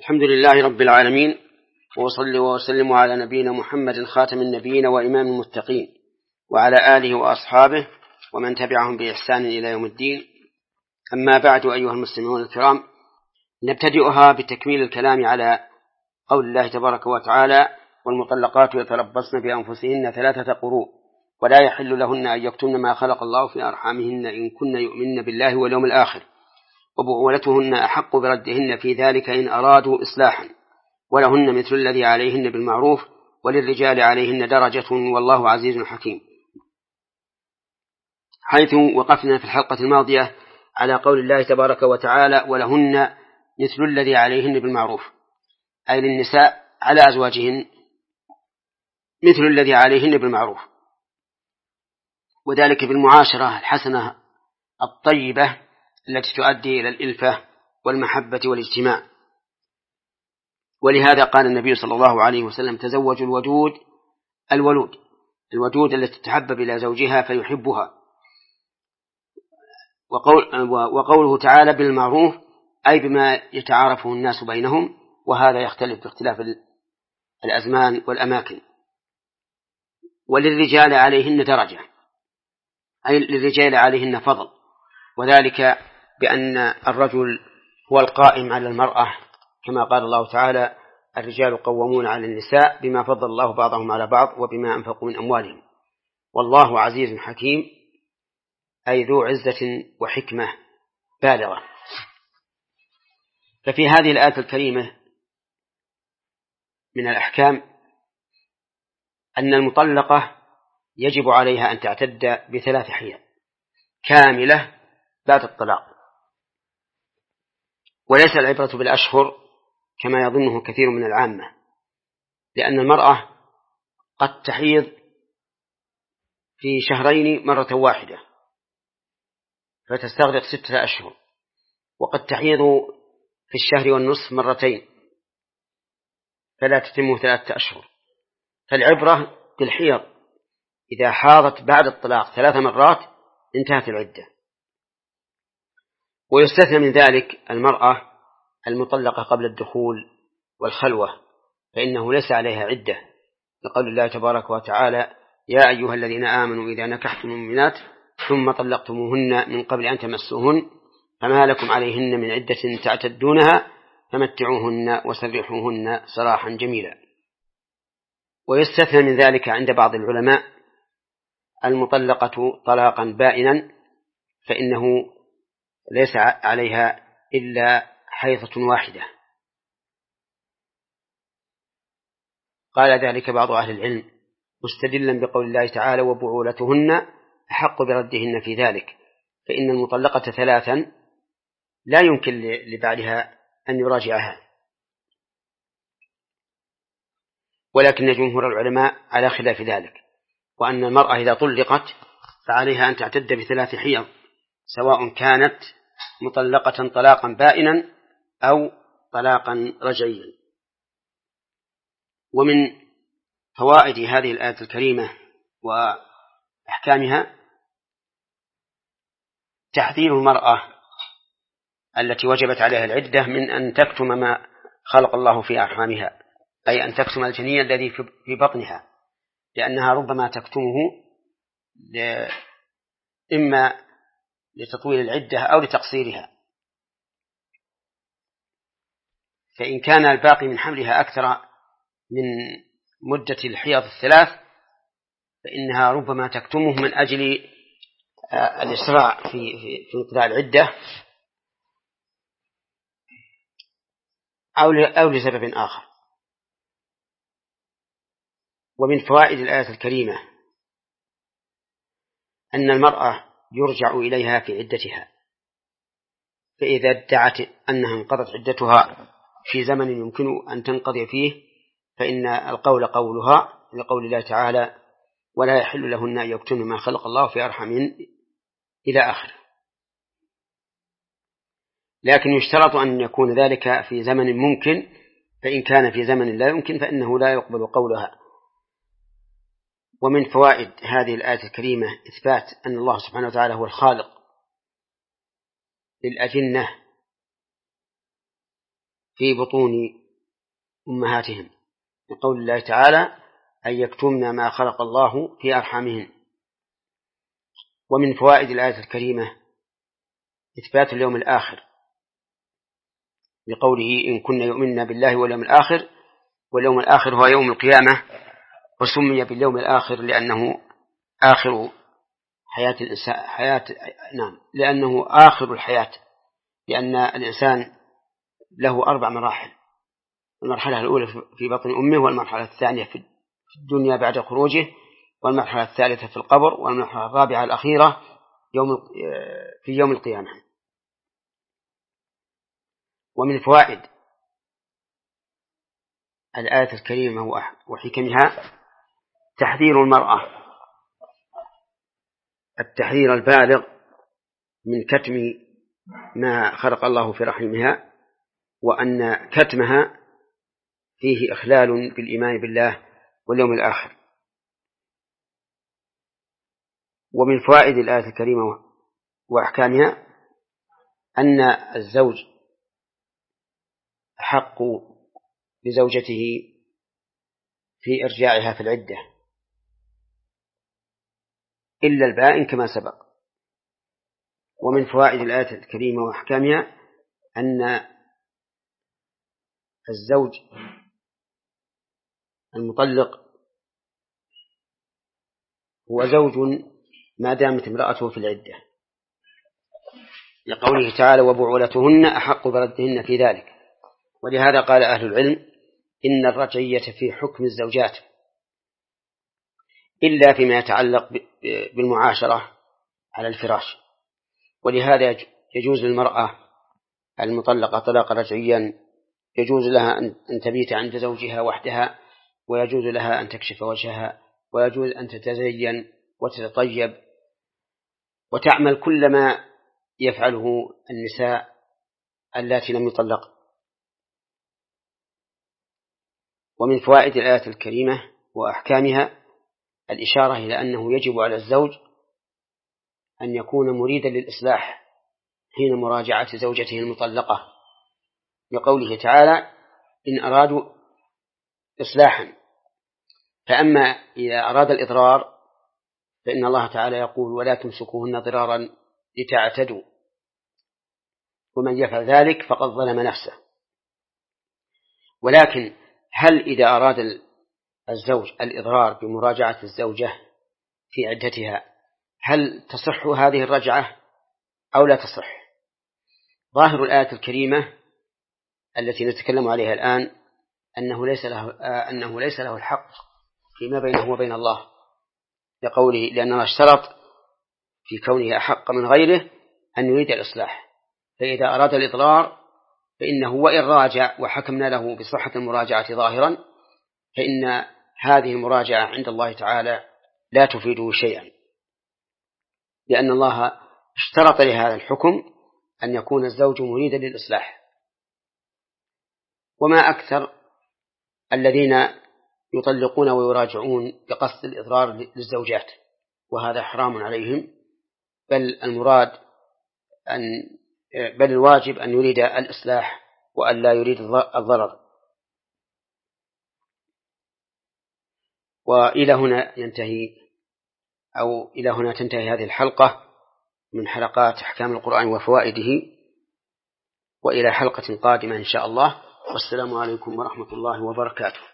الحمد لله رب العالمين، وصلي وسلم على نبينا محمد خاتم النبيين وإمام المتقين، وعلى آله وأصحابه ومن تبعهم بإحسان إلى يوم الدين. أما بعد، أيها المسلمون الكرام، نبتدئها بتكميل الكلام على قول الله تبارك وتعالى: والمطلقات يتربصن بأنفسهن 3 قروء ولا يحل لهن أن يكتمن ما خلق الله في أرحامهن إن كن يؤمن بالله واليوم الآخر، وبعولتهن أحق بردهن في ذلك إن أرادوا إصلاحا، ولهن مثل الذي عليهن بالمعروف، وللرجال عليهن درجة، والله عزيز حكيم. حيث وقفنا في الحلقة الماضية على قول الله تبارك وتعالى: ولهن مثل الذي عليهن بالمعروف، أي للنساء على أزواجهن مثل الذي عليهن بالمعروف، وذلك بالمعاشرة الحسنة الطيبة التي تؤدي إلى الإلفة والمحبة والاجتماع. ولهذا قال النبي صلى الله عليه وسلم: تزوجوا الودود التي تتحبب إلى زوجها فيحبها. وقوله تعالى بالمعروف أي بما يتعارفه الناس بينهم، وهذا يختلف باختلاف الأزمان والأماكن. وللرجال عليهن درجة، أي للرجال عليهن فضل، وذلك بأن الرجل هو القائم على المرأة، كما قال الله تعالى: الرجال قوامون على النساء بما فضل الله بعضهم على بعض وبما أنفقوا من أموالهم، والله عزيز حكيم، أي ذو عزة وحكمة بالغة. ففي هذه الآية الكريمة من الأحكام أن المطلقة يجب عليها أن تعتد ب3 حيض كاملة بعد الطلاق، وليس العبرة بالأشهر كما يظنه كثير من العامة، لأن المرأة قد تحيض في شهرين مرة واحدة فتستغرق 6 أشهر، وقد تحيض في الشهر والنصف مرتين فلا تتم 3 أشهر. فالعبرة بالحيض، إذا حاضت بعد الطلاق 3 مرات انتهت العدة. ويستثنى من ذلك المرأة المطلقة قبل الدخول والخلوة، فإنه ليس عليها عدة، لقول الله تبارك وتعالى: يا أيها الذين آمنوا إذا نكحتم المؤمنات ثم طلقتموهن من قبل أن تمسوهن فما لكم عليهن من عدة تعتدونها فمتعوهن وسرحوهن سراحا جميلا. ويستثنى من ذلك عند بعض العلماء المطلقة طلاقا بائنا، فإنه ليس عليها إلا حيضة واحدة. قال ذلك بعض أهل العلم مستدلا بقول الله تعالى: وبعولتهن أحق بردهن في ذلك، فإن المطلقة 3 لا يمكن لبعدها أن يراجعها. ولكن جمهور العلماء على خلاف ذلك، وأن المرأة إذا طلقت فعليها أن تعتد ب3 حيض، سواء كانت مطلقة طلاقا بائنا أو طلاقا رجعيا. ومن فوائد هذه الآية الكريمة وأحكامها تحذير المرأة التي وجبت عليها العدة من أن تكتم ما خلق الله في أرحامها، أي أن تكتم الجنين الذي في بطنها، لأنها ربما تكتمه إما لتطويل العدة أو لتقصيرها. فإن كان الباقي من حملها أكثر من مدة الحيض 3 فإنها ربما تكتمه من أجل الإسراع في انقضاء العدة أو لسبب آخر. ومن فوائد الآية الكريمة أن المرأة يرجع إليها في عدتها، فإذا ادعت أنها انقضت عدتها في زمن يمكن أن تنقضي فيه فإن القول قولها، لقول الله تعالى: ولا يحل لهن أن يكتمن ما خلق الله في أرحامهن إلى آخره. لكن يشترط أن يكون ذلك في زمن ممكن، فإن كان في زمن لا يمكن فإنه لا يقبل قولها. ومن فوائد هذه الآية الكريمة إثبات أن الله سبحانه وتعالى هو الخالق للأجنة في بطون أمهاتهم، لقول الله تعالى أن يكتمن ما خلق الله في أرحامهن. ومن فوائد الآية الكريمة إثبات اليوم الآخر، لقوله إن كنا يؤمننا بالله واليوم الآخر، واليوم الآخر هو يوم القيامة، وسمي باليوم الآخر لأنه آخر حياة الإنسان، لأنه آخر الحياة، لأن الإنسان له 4 مراحل: المرحلة الأولى في بطن أمه، والمرحلة الثانية في الدنيا بعد خروجه، والمرحلة الثالثة في القبر، والمرحلة الرابعة الأخيرة في يوم القيامة. ومن فوائد الآية الكريمة وحكمها تحذير المرأة التحذير البالغ من كتم ما خلق الله في رحمها، وأن كتمها فيه إخلال بالإيمان بالله واليوم الآخر. ومن فوائد الآية الكريمة وأحكامها أن الزوج أحق بزوجته في إرجاعها في العدة إلا البائن كما سبق. ومن فوائد الآية الكريمة وأحكامها أن الزوج المطلق هو زوج ما دامت امرأته في العدة، لقوله تعالى وبعولتهن أحق بردهن في ذلك. ولهذا قال أهل العلم إن الرجعية في حكم الزوجات إلا فيما يتعلق بالمعاشرة على الفراش، ولهذا يجوز للمرأة المطلقة طلاقا رجعيا، يجوز لها أن تبيت عند زوجها وحدها، ويجوز لها أن تكشف وجهها، ويجوز أن تتزين وتتطيب وتعمل كل ما يفعله النساء اللاتي لم يطلق. ومن فوائد الآية الكريمة وأحكامها الإشارة إلى أنه يجب على الزوج أن يكون مريدا للإصلاح حين مراجعة زوجته المطلقة، لقوله تعالى إن أرادوا إصلاحا. فأما إذا أراد الإضرار فإن الله تعالى يقول ولا تمسكوهن ضرارا لتعتدوا، ومن يفعل ذلك فقد ظلم نفسه. ولكن هل إذا أراد الزوج الإضرار بمراجعة الزوجة في عدتها هل تصح هذه الرجعة أو لا تصح؟ ظاهر الآية الكريمة التي نتكلم عليها الآن أنه ليس له الحق فيما بينه وبين الله، لقوله لأن الله اشترط في كونه أحق من غيره أن يريد الإصلاح، فإذا أراد الإضرار فإنه وإن راجع وحكمنا له بصحة المراجعة ظاهرا فإن هذه المراجعة عند الله تعالى لا تفيده شيئا، لأن الله اشترط لهذا الحكم أن يكون الزوج مريدا للإصلاح. وما أكثر الذين يطلقون ويراجعون بقصد الإضرار للزوجات، وهذا حرام عليهم، بل الواجب أن يريد الإصلاح وأن لا يريد الضرر. وإلى هنا تنتهي هذه الحلقة من حلقات أحكام القرآن وفوائده، وإلى حلقة قادمة إن شاء الله، والسلام عليكم ورحمة الله وبركاته.